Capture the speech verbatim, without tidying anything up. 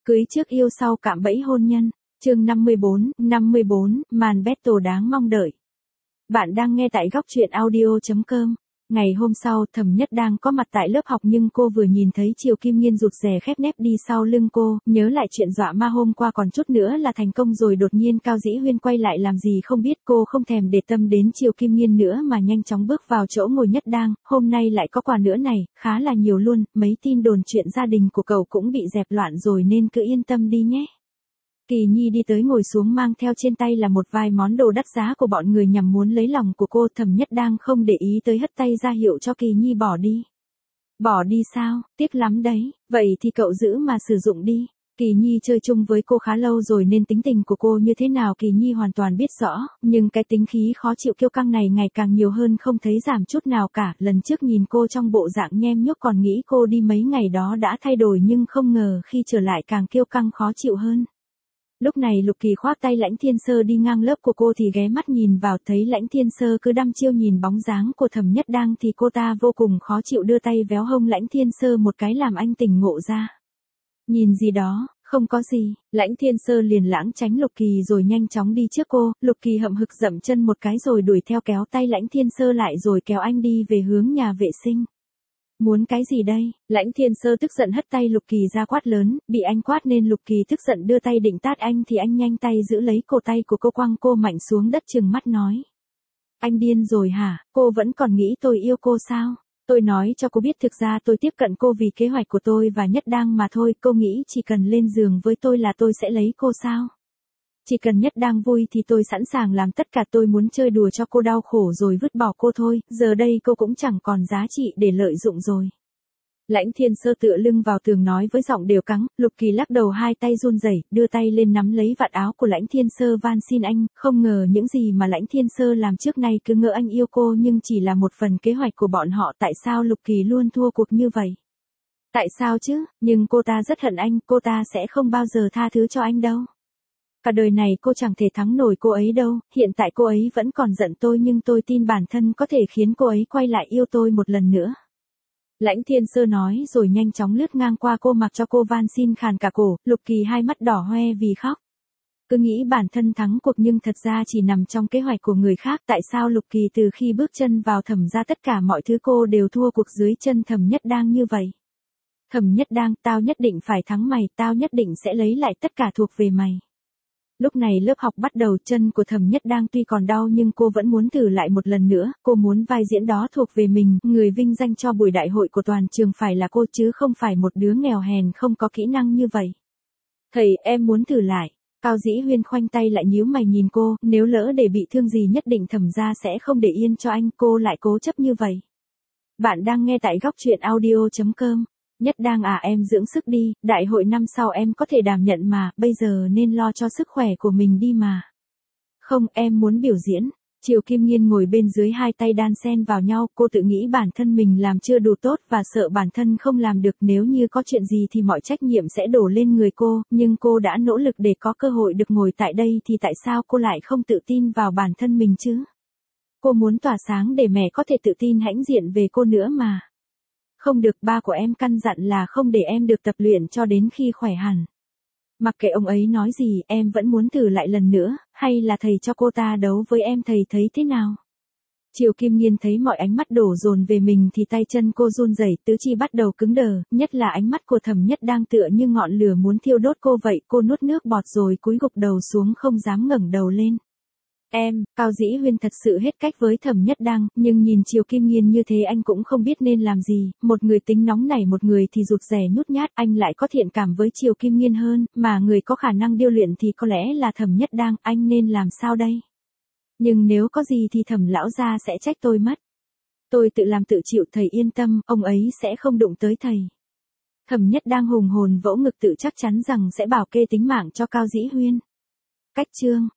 Cưới trước yêu sau cạm bẫy hôn nhân. Chương năm mươi bốn, năm mươi bốn, màn battle đáng mong đợi. Bạn đang nghe tại góc truyện audio chấm com. Ngày hôm sau, Thẩm Nhất đang có mặt tại lớp học nhưng cô vừa nhìn thấy Triều Kim Nhiên rụt rè khép nép đi sau lưng cô, nhớ lại chuyện dọa ma hôm qua còn chút nữa là thành công rồi đột nhiên Cao Dĩ Huyên quay lại làm gì không biết, cô không thèm để tâm đến Triều Kim Nhiên nữa mà nhanh chóng bước vào chỗ ngồi Nhất đang, hôm nay lại có quà nữa này, khá là nhiều luôn, mấy tin đồn chuyện gia đình của cậu cũng bị dẹp loạn rồi nên cứ yên tâm đi nhé. Kỳ Nhi đi tới ngồi xuống mang theo trên tay là một vài món đồ đắt giá của bọn người nhằm muốn lấy lòng của cô. Thẩm Nhất đang không để ý tới hất tay ra hiệu cho Kỳ Nhi bỏ đi. Bỏ đi sao, tiếc lắm đấy, vậy thì cậu giữ mà sử dụng đi. Kỳ Nhi chơi chung với cô khá lâu rồi nên tính tình của cô như thế nào Kỳ Nhi hoàn toàn biết rõ, nhưng cái tính khí khó chịu kiêu căng này ngày càng nhiều hơn không thấy giảm chút nào cả. Lần trước nhìn cô trong bộ dạng nhem nhuốc còn nghĩ cô đi mấy ngày đó đã thay đổi nhưng không ngờ khi trở lại càng kiêu căng khó chịu hơn. Lúc này Lục Kỳ khoác tay Lãnh Thiên Sơ đi ngang lớp của cô thì ghé mắt nhìn vào, thấy Lãnh Thiên Sơ cứ đăm chiêu nhìn bóng dáng của Thẩm Nhất đang thì cô ta vô cùng khó chịu đưa tay véo hông Lãnh Thiên Sơ một cái làm anh tỉnh ngộ ra. Nhìn gì đó, không có gì, Lãnh Thiên Sơ liền lãng tránh Lục Kỳ rồi nhanh chóng đi trước cô, Lục Kỳ hậm hực dậm chân một cái rồi đuổi theo kéo tay Lãnh Thiên Sơ lại rồi kéo anh đi về hướng nhà vệ sinh. Muốn cái gì đây? Lãnh Thiên Sơ tức giận hất tay Lục Kỳ ra quát lớn, bị anh quát nên Lục Kỳ tức giận đưa tay định tát anh thì anh nhanh tay giữ lấy cổ tay của cô quăng cô mạnh xuống đất trừng mắt nói. Anh điên rồi hả? Cô vẫn còn nghĩ tôi yêu cô sao? Tôi nói cho cô biết thực ra tôi tiếp cận cô vì kế hoạch của tôi và Nhất đang mà thôi, cô nghĩ chỉ cần lên giường với tôi là tôi sẽ lấy cô sao? Chỉ cần Nhất đang vui thì tôi sẵn sàng làm tất cả, tôi muốn chơi đùa cho cô đau khổ rồi vứt bỏ cô thôi, giờ đây cô cũng chẳng còn giá trị để lợi dụng rồi. Lãnh Thiên Sơ tựa lưng vào tường nói với giọng đều cắng. Lục Kỳ lắc đầu hai tay run rẩy, đưa tay lên nắm lấy vạt áo của Lãnh Thiên Sơ van xin anh, không ngờ những gì mà Lãnh Thiên Sơ làm trước nay cứ ngỡ anh yêu cô nhưng chỉ là một phần kế hoạch của bọn họ. Tại sao Lục Kỳ luôn thua cuộc như vậy? Tại sao chứ? Nhưng cô ta rất hận anh, cô ta sẽ không bao giờ tha thứ cho anh đâu. Cả đời này cô chẳng thể thắng nổi cô ấy đâu, hiện tại cô ấy vẫn còn giận tôi nhưng tôi tin bản thân có thể khiến cô ấy quay lại yêu tôi một lần nữa. Lãnh Thiên Sơ nói rồi nhanh chóng lướt ngang qua cô mặc cho cô van xin khàn cả cổ, Lục Kỳ hai mắt đỏ hoe vì khóc. Cứ nghĩ bản thân thắng cuộc nhưng thật ra chỉ nằm trong kế hoạch của người khác. Tại sao Lục Kỳ từ khi bước chân vào Thẩm gia tất cả mọi thứ cô đều thua cuộc dưới chân Thẩm Nhất đang như vậy? Thẩm Nhất đang, tao nhất định phải thắng mày, tao nhất định sẽ lấy lại tất cả thuộc về mày. Lúc này lớp học bắt đầu, chân của Thẩm Nhất đang tuy còn đau nhưng cô vẫn muốn thử lại một lần nữa, cô muốn vai diễn đó thuộc về mình, người vinh danh cho buổi đại hội của toàn trường phải là cô chứ không phải một đứa nghèo hèn không có kỹ năng như vậy. Thầy, em muốn thử lại. Cao Dĩ Huyên khoanh tay lại nhíu mày nhìn cô, nếu lỡ để bị thương gì nhất định Thẩm gia sẽ không để yên cho anh, cô lại cố chấp như vậy. Bạn đang nghe tại góc truyện audio chấm com. Nhất đang à, em dưỡng sức đi, đại hội năm sau em có thể đảm nhận mà, bây giờ nên lo cho sức khỏe của mình đi mà. Không, em muốn biểu diễn. Triều Kim Nhiên ngồi bên dưới hai tay đan xen vào nhau, cô tự nghĩ bản thân mình làm chưa đủ tốt và sợ bản thân không làm được, nếu như có chuyện gì thì mọi trách nhiệm sẽ đổ lên người cô, nhưng cô đã nỗ lực để có cơ hội được ngồi tại đây thì tại sao cô lại không tự tin vào bản thân mình chứ? Cô muốn tỏa sáng để mẹ có thể tự tin hãnh diện về cô nữa mà. Không được, ba của em căn dặn là không để em được tập luyện cho đến khi khỏe hẳn. Mặc kệ ông ấy nói gì, em vẫn muốn thử lại lần nữa, hay là thầy cho cô ta đấu với em, thầy thấy thế nào? Triều Kim Nhiên thấy mọi ánh mắt đổ dồn về mình thì tay chân cô run rẩy, tứ chi bắt đầu cứng đờ, nhất là ánh mắt của Thẩm Nhất đang tựa như ngọn lửa muốn thiêu đốt cô vậy, cô nuốt nước bọt rồi cúi gục đầu xuống không dám ngẩng đầu lên. Em, Cao Dĩ Huyên thật sự hết cách với Thẩm Nhất đang, nhưng nhìn Triều Kim Nhiên như thế anh cũng không biết nên làm gì, một người tính nóng nảy một người thì rụt rè nhút nhát, anh lại có thiện cảm với Triều Kim Nhiên hơn, mà người có khả năng điêu luyện thì có lẽ là Thẩm Nhất đang, anh nên làm sao đây? Nhưng nếu có gì thì Thẩm lão gia sẽ trách tôi mất. Tôi tự làm tự chịu, thầy yên tâm, ông ấy sẽ không đụng tới thầy. Thẩm Nhất đang hùng hồn vỗ ngực tự chắc chắn rằng sẽ bảo kê tính mạng cho Cao Dĩ Huyên. Cách chương